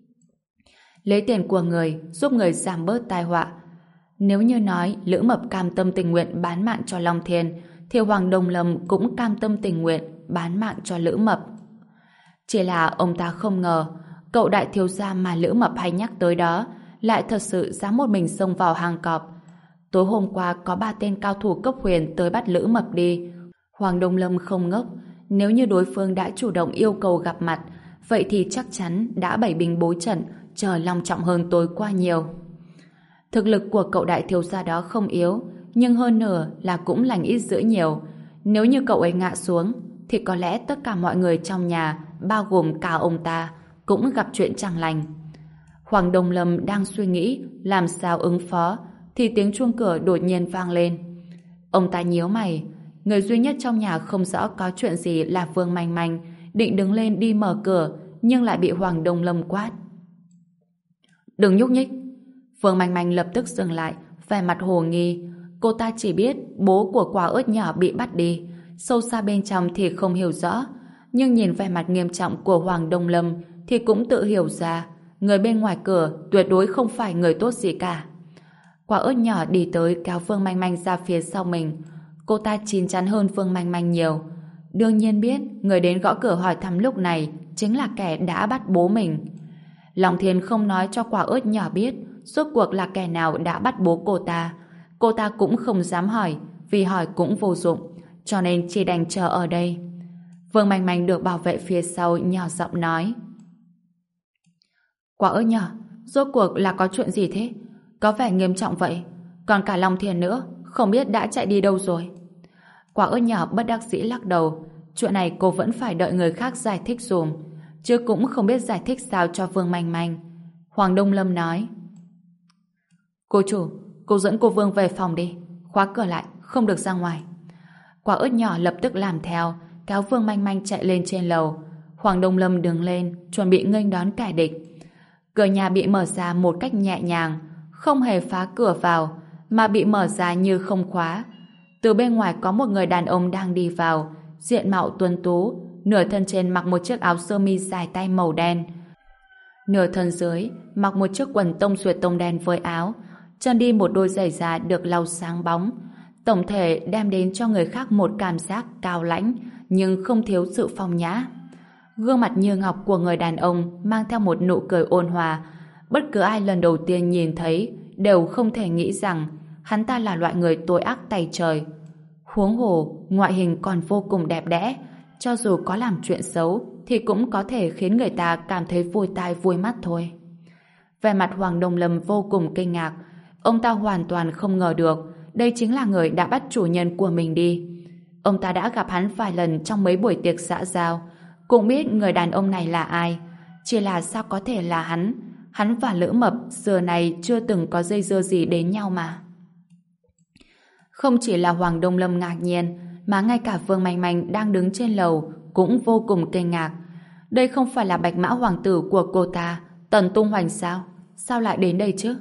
Lấy tiền của người giúp người giảm bớt tai họa. Nếu như nói Lữ Mập cam tâm tình nguyện bán mạng cho Long Thiên, thì Hoàng Đông Lâm cũng cam tâm tình nguyện bán mạng cho Lữ Mập. Chỉ là ông ta không ngờ cậu đại thiếu gia mà Lữ Mập hay nhắc tới đó lại thật sự dám một mình xông vào hang cọp. Tối hôm qua có ba tên cao thủ cấp huyền tới bắt Lữ Mập đi. Hoàng Đông Lâm không ngốc, nếu như đối phương đã chủ động yêu cầu gặp mặt, vậy thì chắc chắn đã bày binh bố trận, chờ long trọng hơn tối qua nhiều. Thực lực của cậu đại thiếu gia đó không yếu, nhưng hơn nửa là cũng lành ít dữ nhiều. Nếu như cậu ấy ngã xuống, thì có lẽ tất cả mọi người trong nhà, bao gồm cả ông ta, cũng gặp chuyện chẳng lành. Hoàng Đông Lâm đang suy nghĩ làm sao ứng phó, thì tiếng chuông cửa đột nhiên vang lên. Ông ta nhíu mày, người duy nhất trong nhà không rõ có chuyện gì là Vương Manh Manh, định đứng lên đi mở cửa, nhưng lại bị Hoàng Đông Lâm quát. Đừng nhúc nhích. Vương Manh Manh lập tức dừng lại, vẻ mặt hồ nghi. Cô ta chỉ biết bố của Quả Ớt nhỏ bị bắt đi, sâu xa bên trong thì không hiểu rõ, nhưng nhìn vẻ mặt nghiêm trọng của Hoàng Đông Lâm thì cũng tự hiểu ra người bên ngoài cửa tuyệt đối không phải người tốt gì cả. Quả Ớt nhỏ đi tới kéo Vương Manh Manh ra phía sau mình. Cô ta chín chắn hơn Vương Manh Manh nhiều. Đương nhiên biết người đến gõ cửa hỏi thăm lúc này chính là kẻ đã bắt bố mình. Long Thiên không nói cho Quả Ớt nhỏ biết rốt cuộc là kẻ nào đã bắt bố cô ta. Cô ta cũng không dám hỏi, vì hỏi cũng vô dụng, cho nên chỉ đành chờ ở đây. Vương Manh Manh được bảo vệ phía sau nhỏ giọng nói. Quả Ớt nhỏ, rốt cuộc là có chuyện gì thế? Có vẻ nghiêm trọng vậy. Còn cả Long Thiên nữa, không biết đã chạy đi đâu rồi. Quả Ớt nhỏ bất đắc dĩ lắc đầu. Chuyện này cô vẫn phải đợi người khác giải thích dùm, chứ cũng không biết giải thích sao cho Vương Manh Manh. Hoàng Đông Lâm nói. Cô chủ, cô dẫn cô Vương về phòng đi, khóa cửa lại, không được ra ngoài. Quả Ớt nhỏ lập tức làm theo, kéo Vương Manh Manh chạy lên trên lầu. Hoàng Đông Lâm đứng lên, chuẩn bị nghênh đón kẻ địch. Cửa nhà bị mở ra một cách nhẹ nhàng, không hề phá cửa vào, mà bị mở ra như không khóa. Từ bên ngoài có một người đàn ông đang đi vào, diện mạo tuấn tú, nửa thân trên mặc một chiếc áo sơ mi dài tay màu đen, nửa thân dưới mặc một chiếc quần tông xuyệt tông đen với áo, chân đi một đôi giày da được lau sáng bóng. Tổng thể đem đến cho người khác một cảm giác cao lãnh nhưng không thiếu sự phong nhã. Gương mặt như ngọc của người đàn ông mang theo một nụ cười ôn hòa. Bất cứ ai lần đầu tiên nhìn thấy đều không thể nghĩ rằng hắn ta là loại người tội ác tày trời. Huống hồ, ngoại hình còn vô cùng đẹp đẽ, cho dù có làm chuyện xấu thì cũng có thể khiến người ta cảm thấy vui tai vui mắt thôi. Vẻ mặt Hoàng Đông Lâm vô cùng kinh ngạc. Ông ta hoàn toàn không ngờ được đây chính là người đã bắt chủ nhân của mình đi. Ông ta đã gặp hắn vài lần trong mấy buổi tiệc xã giao, cũng biết người đàn ông này là ai. Chỉ là sao có thể là hắn? Hắn và Lữ Mập xưa này chưa từng có dây dưa gì đến nhau mà. Không chỉ là Hoàng Đông Lâm ngạc nhiên, mà ngay cả Vương Manh Manh đang đứng trên lầu cũng vô cùng kinh ngạc. Đây không phải là Bạch Mã Hoàng tử của cô ta, Tần Tung Hoành sao? Sao lại đến đây chứ?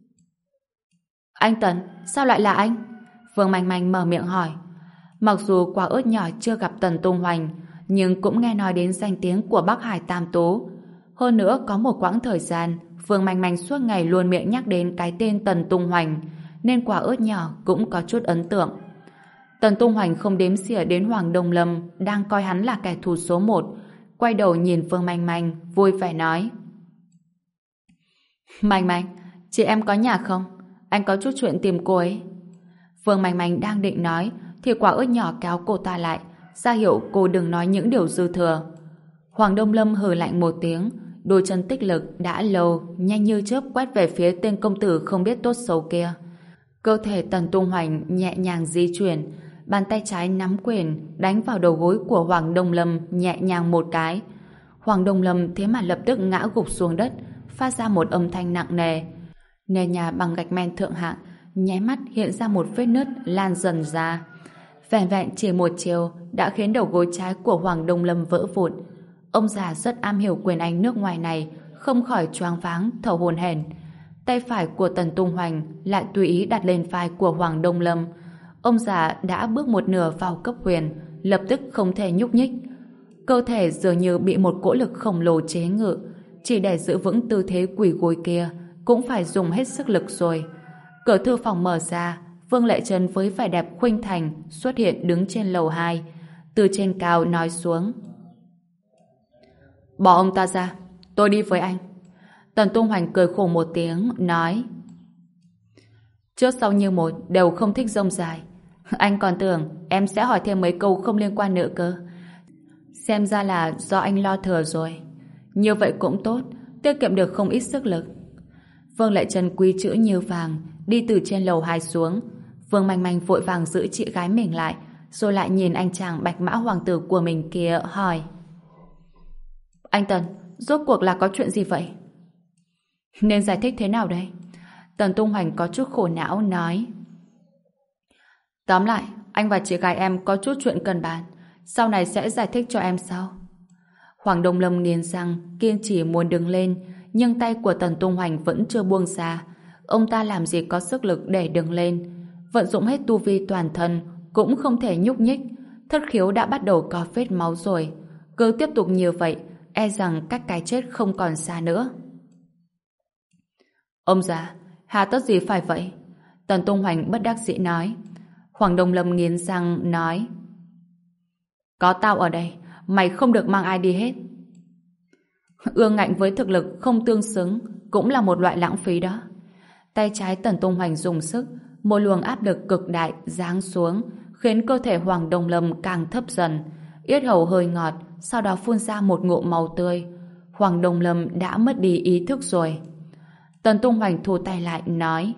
Anh Tần, sao lại là anh? Vương Manh Manh mở miệng hỏi. Mặc dù Quả Ớt nhỏ chưa gặp Tần Tung Hoành, nhưng cũng nghe nói đến danh tiếng của Bắc Hải Tam Tú. Hơn nữa có một quãng thời gian Vương Manh Manh suốt ngày luôn miệng nhắc đến cái tên Tần Tung Hoành, nên Quả Ớt nhỏ cũng có chút ấn tượng. Tần Tung Hoành không đếm xỉa đến Hoàng Đông Lâm đang coi hắn là kẻ thù số một, quay đầu nhìn Vương Manh Manh vui vẻ nói. Manh Manh, chị em có nhà không? Anh có chút chuyện tìm cô ấy. Vương Manh Manh đang định nói thì Quả Ớt nhỏ kéo cô ta lại, ra hiệu cô đừng nói những điều dư thừa. Hoàng Đông Lâm hừ lạnh một tiếng, đôi chân tích lực đã lâu nhanh như chớp quét về phía tên công tử không biết tốt xấu kia. Cơ thể Tần Tung Hoành nhẹ nhàng di chuyển, bàn tay trái nắm quyền đánh vào đầu gối của Hoàng Đông Lâm nhẹ nhàng một cái. Hoàng Đông Lâm thế mà lập tức ngã gục xuống đất, phát ra một âm thanh nặng nề. Nền nhà bằng gạch men thượng hạng nháy mắt hiện ra một vết nứt lan dần ra. Vẻn vẹn chỉ một chiều đã khiến đầu gối trái của Hoàng Đông Lâm vỡ vụn. Ông già rất am hiểu quyền Anh nước ngoài này, không khỏi choáng váng thở hổn hển. Tay phải của Tần Tung Hoành lại tùy ý đặt lên vai của Hoàng Đông Lâm. Ông già đã bước một nửa vào cấp huyền, lập tức không thể nhúc nhích. Cơ thể dường như bị một cỗ lực khổng lồ chế ngự, chỉ để giữ vững tư thế quỳ gối kia cũng phải dùng hết sức lực rồi. Cửa thư phòng mở ra, Vương Lệ Trân với vẻ đẹp khuynh thành xuất hiện đứng trên lầu hai, từ trên cao nói xuống: "Bỏ ông ta ra, tôi đi với anh." Tần Tung Hoành cười khổ một tiếng, nói: "Trước sau như một, đều không thích rông dài. Anh còn tưởng em sẽ hỏi thêm mấy câu không liên quan nữa cơ. Xem ra là do anh lo thừa rồi. Như vậy cũng tốt, tiết kiệm được không ít sức lực." Vương Lệ Trân quý chữ như vàng, đi từ trên lầu hai xuống. Vương Manh Manh vội vàng giữ chị gái mình lại, rồi lại nhìn anh chàng bạch mã hoàng tử của mình kia, hỏi: "Anh Tần, rốt cuộc là có chuyện gì vậy?" "Nên giải thích thế nào đây?" Tần Tung Hoành có chút khổ não nói: "Tóm lại, anh và chị gái em có chút chuyện cần bàn, sau này sẽ giải thích cho em sau." Hoàng Đông Lâm nghiến răng, kiên trì muốn đứng lên, nhưng tay của Tần Tung Hoành vẫn chưa buông ra. Ông ta làm gì có sức lực để đứng lên, vận dụng hết tu vi toàn thân cũng không thể nhúc nhích. Thất khiếu đã bắt đầu có vết máu rồi, cứ tiếp tục như vậy e rằng cách cái chết không còn xa nữa. "Ông già, hà tất gì phải vậy?" Tần Tung Hoành bất đắc dĩ nói. Hoàng Đông Lâm nghiến răng nói: "Có tao ở đây, mày không được mang ai đi hết." Ương ngạnh với thực lực không tương xứng cũng là một loại lãng phí đó. Tay trái Tần Tung Hoành dùng sức, một luồng áp lực cực đại giáng xuống, khiến cơ thể Hoàng Đông Lâm càng thấp dần, yết hầu hơi ngọt, sau đó phun ra một ngụm máu tươi. Hoàng Đông Lâm đã mất đi ý thức rồi. Tần Tung Hoành thu tay lại nói: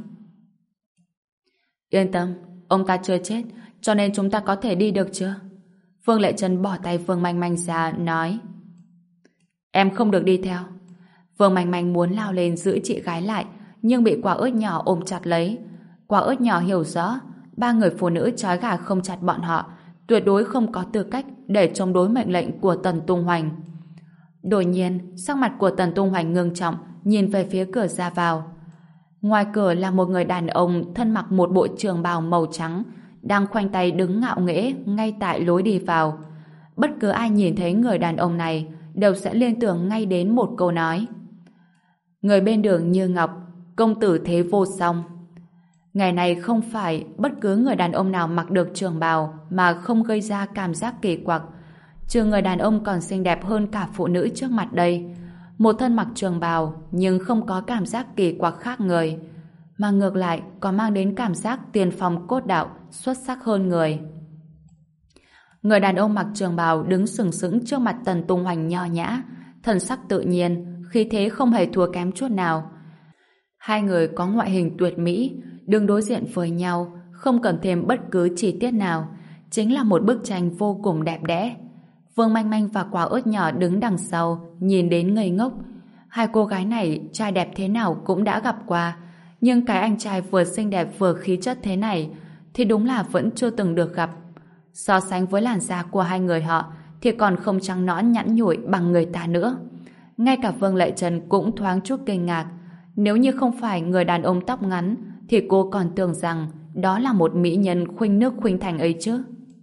"Yên tâm, ông ta chưa chết, cho nên chúng ta có thể đi được chưa?" Vương Lệ Trân bỏ tay Vương Manh Manh ra, nói: "Em không được đi theo." Vương Manh Manh muốn lao lên giữ chị gái lại, nhưng bị Quả Ớt Nhỏ ôm chặt lấy. Quả Ớt Nhỏ hiểu rõ, ba người phụ nữ trói gà không chặt bọn họ, tuyệt đối không có tư cách để chống đối mệnh lệnh của Tần Tung Hoành. Đột nhiên, sắc mặt của Tần Tung Hoành ngưng trọng, nhìn về phía cửa ra vào. Ngoài cửa là một người đàn ông thân mặc một bộ trường bào màu trắng, đang khoanh tay đứng ngạo nghễ ngay tại lối đi vào. Bất cứ ai nhìn thấy người đàn ông này đều sẽ liên tưởng ngay đến một câu nói: "Người bên đường như ngọc, công tử thế vô song." Ngày này không phải bất cứ người đàn ông nào mặc được trường bào mà không gây ra cảm giác kỳ quặc. Trừ người đàn ông còn xinh đẹp hơn cả phụ nữ trước mặt đây. Một thân mặc trường bào nhưng không có cảm giác kỳ quặc khác người, mà ngược lại còn mang đến cảm giác tiền phong cốt đạo xuất sắc hơn người. Người đàn ông mặc trường bào đứng sừng sững trước mặt Tần Tung Hoành nho nhã, thần sắc tự nhiên, khí thế không hề thua kém chút nào. Hai người có ngoại hình tuyệt mỹ, đứng đối diện với nhau, không cần thêm bất cứ chi tiết nào, chính là một bức tranh vô cùng đẹp đẽ. Vương Manh Manh và Quả Ớt Nhỏ đứng đằng sau, nhìn đến ngây ngốc. Hai cô gái này trai đẹp thế nào cũng đã gặp qua, nhưng cái anh trai vừa xinh đẹp vừa khí chất thế này thì đúng là vẫn chưa từng được gặp. So sánh với làn da của hai người họ thì còn không trắng nõn nhẵn nhụi bằng người ta nữa. Ngay cả Vương Lệ Trân cũng thoáng chút kinh ngạc. Nếu như không phải người đàn ông tóc ngắn thì cô còn tưởng rằng đó là một mỹ nhân khuynh nước khuynh thành ấy chứ.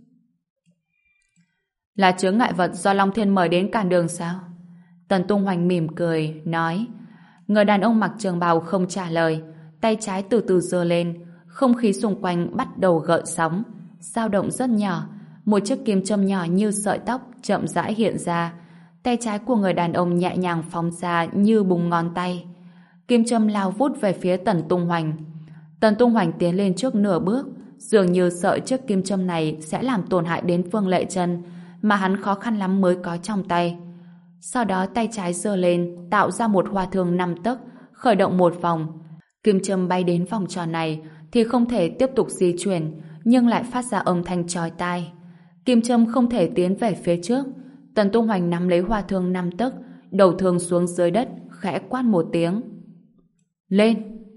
"Là chướng ngại vật do Long Thiên mời đến cản đường sao?" Tần Tung Hoành mỉm cười, nói. Người đàn ông mặc trường bào không trả lời, tay trái từ từ giơ lên, không khí xung quanh bắt đầu gợn sóng, dao động rất nhỏ, một chiếc kim châm nhỏ như sợi tóc chậm rãi hiện ra. Tay trái của người đàn ông nhẹ nhàng phóng ra như búng ngón tay. Kim châm lao vút về phía Tần Tung Hoành. Tần Tung Hoành tiến lên trước nửa bước, dường như sợ chiếc kim châm này sẽ làm tổn hại đến Vương Lệ Trân, mà hắn khó khăn lắm mới có trong tay. Sau đó tay trái giơ lên, tạo ra một hoa thương năm tấc, khởi động một vòng. Kim châm bay đến vòng tròn này thì không thể tiếp tục di chuyển, nhưng lại phát ra âm thanh chói tai. Kim châm không thể tiến về phía trước. Tần Tung Hoành nắm lấy hoa thương năm tấc, đầu thương xuống dưới đất, khẽ quát một tiếng. "Lên!"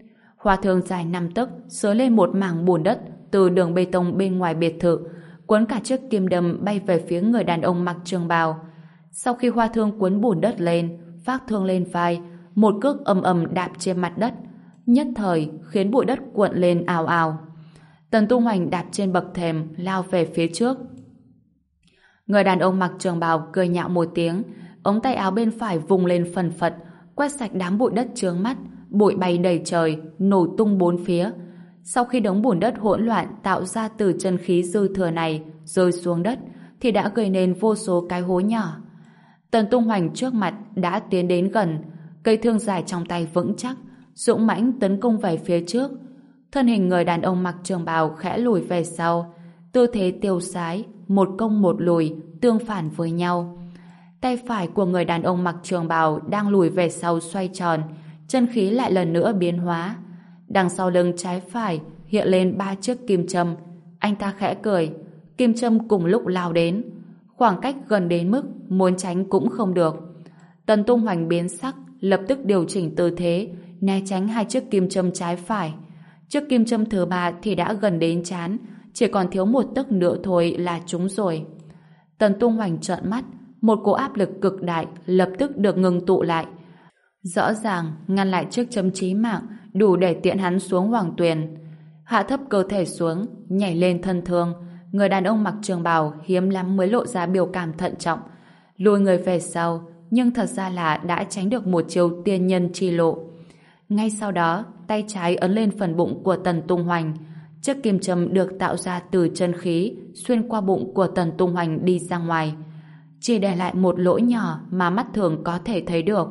Hoa thương dài năm tấc xới lên một mảng bùn đất từ đường bê tông bên ngoài biệt thự, cuốn cả chiếc kim đâm bay về phía người đàn ông mặc trường bào. Sau khi hoa thương cuốn bùn đất lên, vác thương lên vai, một cước ầm ầm đạp trên mặt đất, nhất thời khiến bụi đất cuộn lên ào ào. Tần Tu Hoành đạp trên bậc thềm lao về phía trước. Người đàn ông mặc trường bào cười nhạo một tiếng, ống tay áo bên phải vùng lên phần phật, quét sạch đám bụi đất chướng mắt, bụi bay đầy trời, nổ tung bốn phía. Sau khi đống bùn đất hỗn loạn tạo ra từ chân khí dư thừa này rơi xuống đất, thì đã gây nên vô số cái hố nhỏ. Tần Tung Hoành trước mặt đã tiến đến gần, cây thương dài trong tay vững chắc, dũng mãnh tấn công về phía trước. Thân hình người đàn ông mặc trường bào khẽ lùi về sau, tư thế tiêu sái, một công một lùi, tương phản với nhau. Tay phải của người đàn ông mặc trường bào đang lùi về sau xoay tròn, chân khí lại lần nữa biến hóa. Đằng sau lưng trái phải hiện lên ba chiếc kim châm. Anh ta khẽ cười, kim châm cùng lúc lao đến. Khoảng cách gần đến mức muốn tránh cũng không được. Tần Tung Hoành biến sắc, lập tức điều chỉnh tư thế, né tránh hai chiếc kim châm trái phải. Chiếc kim châm thứ ba thì đã gần đến trán, chỉ còn thiếu một tấc nữa thôi là trúng rồi. Tần Tung Hoành trợn mắt, một cỗ áp lực cực đại lập tức được ngừng tụ lại. Rõ ràng ngăn lại chiếc châm chí mạng đủ để tiện hắn xuống hoàng tuyền. Hạ thấp cơ thể xuống, nhảy lên thân thương, người đàn ông mặc trường bào hiếm lắm mới lộ ra biểu cảm thận trọng, lùi người về sau, nhưng thật ra là đã tránh được một chiêu tiên nhân chi lộ. Ngay sau đó, tay trái ấn lên phần bụng của Tần Tung Hoành. Chiếc kim châm được tạo ra từ chân khí xuyên qua bụng của Tần Tung Hoành đi ra ngoài, chỉ để lại một lỗ nhỏ mà mắt thường có thể thấy được.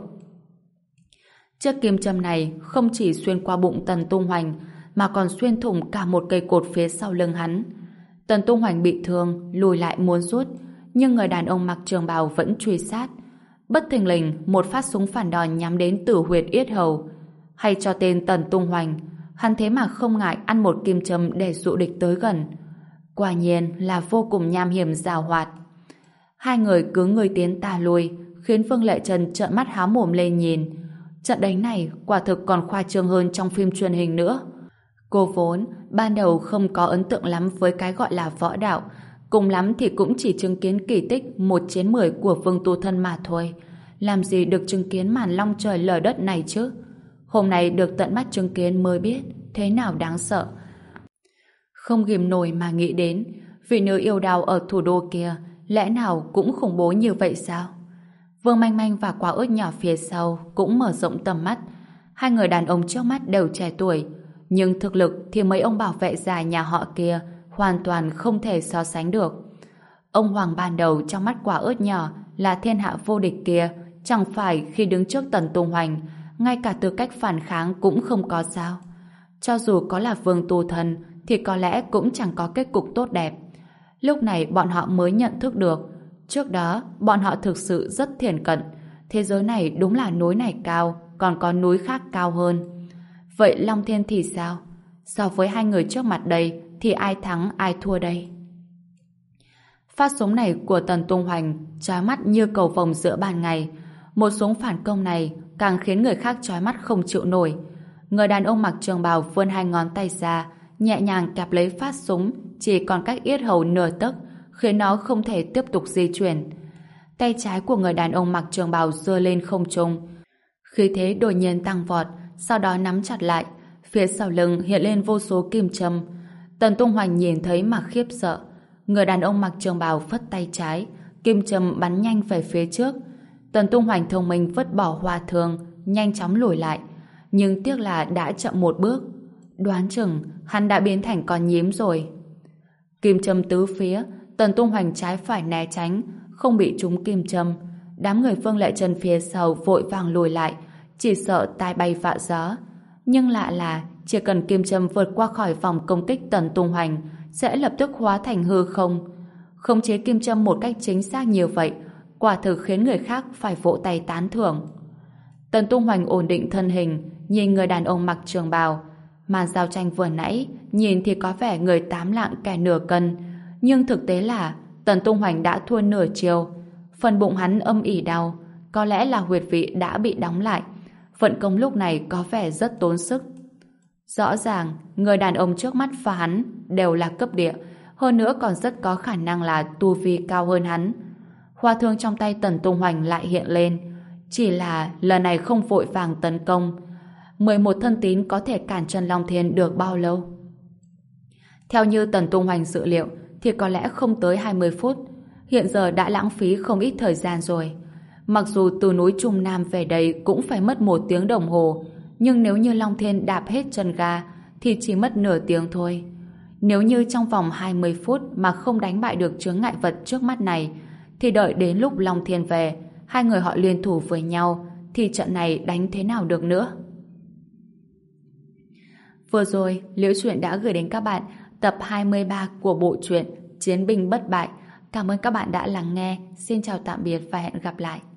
Chiếc kim châm này không chỉ xuyên qua bụng Tần Tung Hoành mà còn xuyên thủng cả một cây cột phía sau lưng hắn. Tần Tung Hoành bị thương, lùi lại muốn rút, nhưng người đàn ông mặc trường bào vẫn truy sát. Bất thình lình, một phát súng phản đòn nhắm đến tử huyệt yết hầu. Hay cho tên Tần Tung Hoành, hắn thế mà không ngại ăn một kim châm để dụ địch tới gần. Quả nhiên là vô cùng nham hiểm giàu hoạt. Hai người cứ người tiến ta lui, khiến Vương Lệ Trân trợn mắt há mồm lên nhìn. Trận đánh này quả thực còn khoa trương hơn trong phim truyền hình nữa. Cô vốn ban đầu không có ấn tượng lắm với cái gọi là võ đạo, cùng lắm thì cũng chỉ chứng kiến kỳ tích một chiến mười của Vương Tu Thân mà thôi. Làm gì được chứng kiến màn long trời lở đất này chứ? Hôm nay được tận mắt chứng kiến mới biết thế nào đáng sợ. Không ghim nổi mà nghĩ đến, vị nữ yêu đào ở thủ đô kia lẽ nào cũng khủng bố như vậy sao? Vương Manh Manh và Quả Ớt nhỏ phía sau cũng mở rộng tầm mắt. Hai người đàn ông trước mắt đều trẻ tuổi, nhưng thực lực thì mấy ông bảo vệ già nhà họ kia hoàn toàn không thể so sánh được. Ông Hoàng ban đầu trong mắt Quả Ớt nhỏ là thiên hạ vô địch kia, chẳng phải khi đứng trước Tần Tung Hoành, ngay cả tư cách phản kháng cũng không có sao? Cho dù có là Vương Tu Thân thì có lẽ cũng chẳng có kết cục tốt đẹp. Lúc này bọn họ mới nhận thức được, trước đó bọn họ thực sự rất thiển cận. Thế giới này đúng là núi này cao, còn có núi khác cao hơn. Vậy Long Thiên thì sao? So với hai người trước mặt đây thì ai thắng ai thua đây? Phát súng này của Tần Tung Hoành chói mắt như cầu vồng giữa ban ngày. Một súng phản công này càng khiến người khác chói mắt không chịu nổi. Người đàn ông mặc trường bào vươn hai ngón tay ra, nhẹ nhàng kẹp lấy phát súng chỉ còn cách yết hầu nửa tấc, khiến nó không thể tiếp tục di chuyển. Tay trái của người đàn ông mặc trường bào giơ lên không trung, khí thế đột nhiên tăng vọt, sau đó nắm chặt lại. Phía sau lưng hiện lên vô số kim châm. Tần Tung Hoành nhìn thấy mà khiếp sợ. Người đàn ông mặc trường bào phất tay trái, kim châm bắn nhanh về phía trước. Tần Tung Hoành thông minh vứt bỏ hoa thương, nhanh chóng lùi lại, nhưng tiếc là đã chậm một bước. Đoán chừng hắn đã biến thành con nhím rồi. Kim châm tứ phía, Tần Tung Hoành trái phải né tránh, không bị trúng kim châm. Đám người Vương Lệ Trân phía sau vội vàng lùi lại, chỉ sợ tai bay vạ gió. Nhưng lạ là chỉ cần kim châm vượt qua khỏi vòng công kích Tần Tung Hoành sẽ lập tức hóa thành hư không. Khống chế kim châm một cách chính xác như vậy quả thực khiến người khác phải vỗ tay tán thưởng. Tần Tung Hoành ổn định thân hình, nhìn người đàn ông mặc trường bào. Màn giao tranh vừa nãy nhìn thì có vẻ người tám lạng kẻ nửa cân, nhưng thực tế là Tần Tung Hoành đã thua nửa chiều. Phần bụng hắn âm ỉ đau, có lẽ là huyệt vị đã bị đóng lại. Vận công lúc này có vẻ rất tốn sức. Rõ ràng, người đàn ông trước mắt và hắn đều là cấp địa, hơn nữa còn rất có khả năng là tu vi cao hơn hắn. Hoa thương trong tay Tần Tung Hoành lại hiện lên, chỉ là lần này không vội vàng tấn công. mười một thân tín có thể cản chân Long Thiên được bao lâu? Theo như Tần Tung Hoành dự liệu thì có lẽ không tới hai mươi phút. Hiện giờ đã lãng phí không ít thời gian rồi. Mặc dù từ núi Trung Nam về đây cũng phải mất một tiếng đồng hồ, nhưng nếu như Long Thiên đạp hết chân ga thì chỉ mất nửa tiếng thôi. Nếu như trong vòng hai mươi phút mà không đánh bại được chướng ngại vật trước mắt này, thì đợi đến lúc Long Thiên về, hai người họ liên thủ với nhau, thì trận này đánh thế nào được nữa? Vừa rồi, Liễu Chuyện đã gửi đến các bạn tập hai mươi ba của bộ truyện Chiến binh bất bại. Cảm ơn các bạn đã lắng nghe. Xin chào tạm biệt và hẹn gặp lại.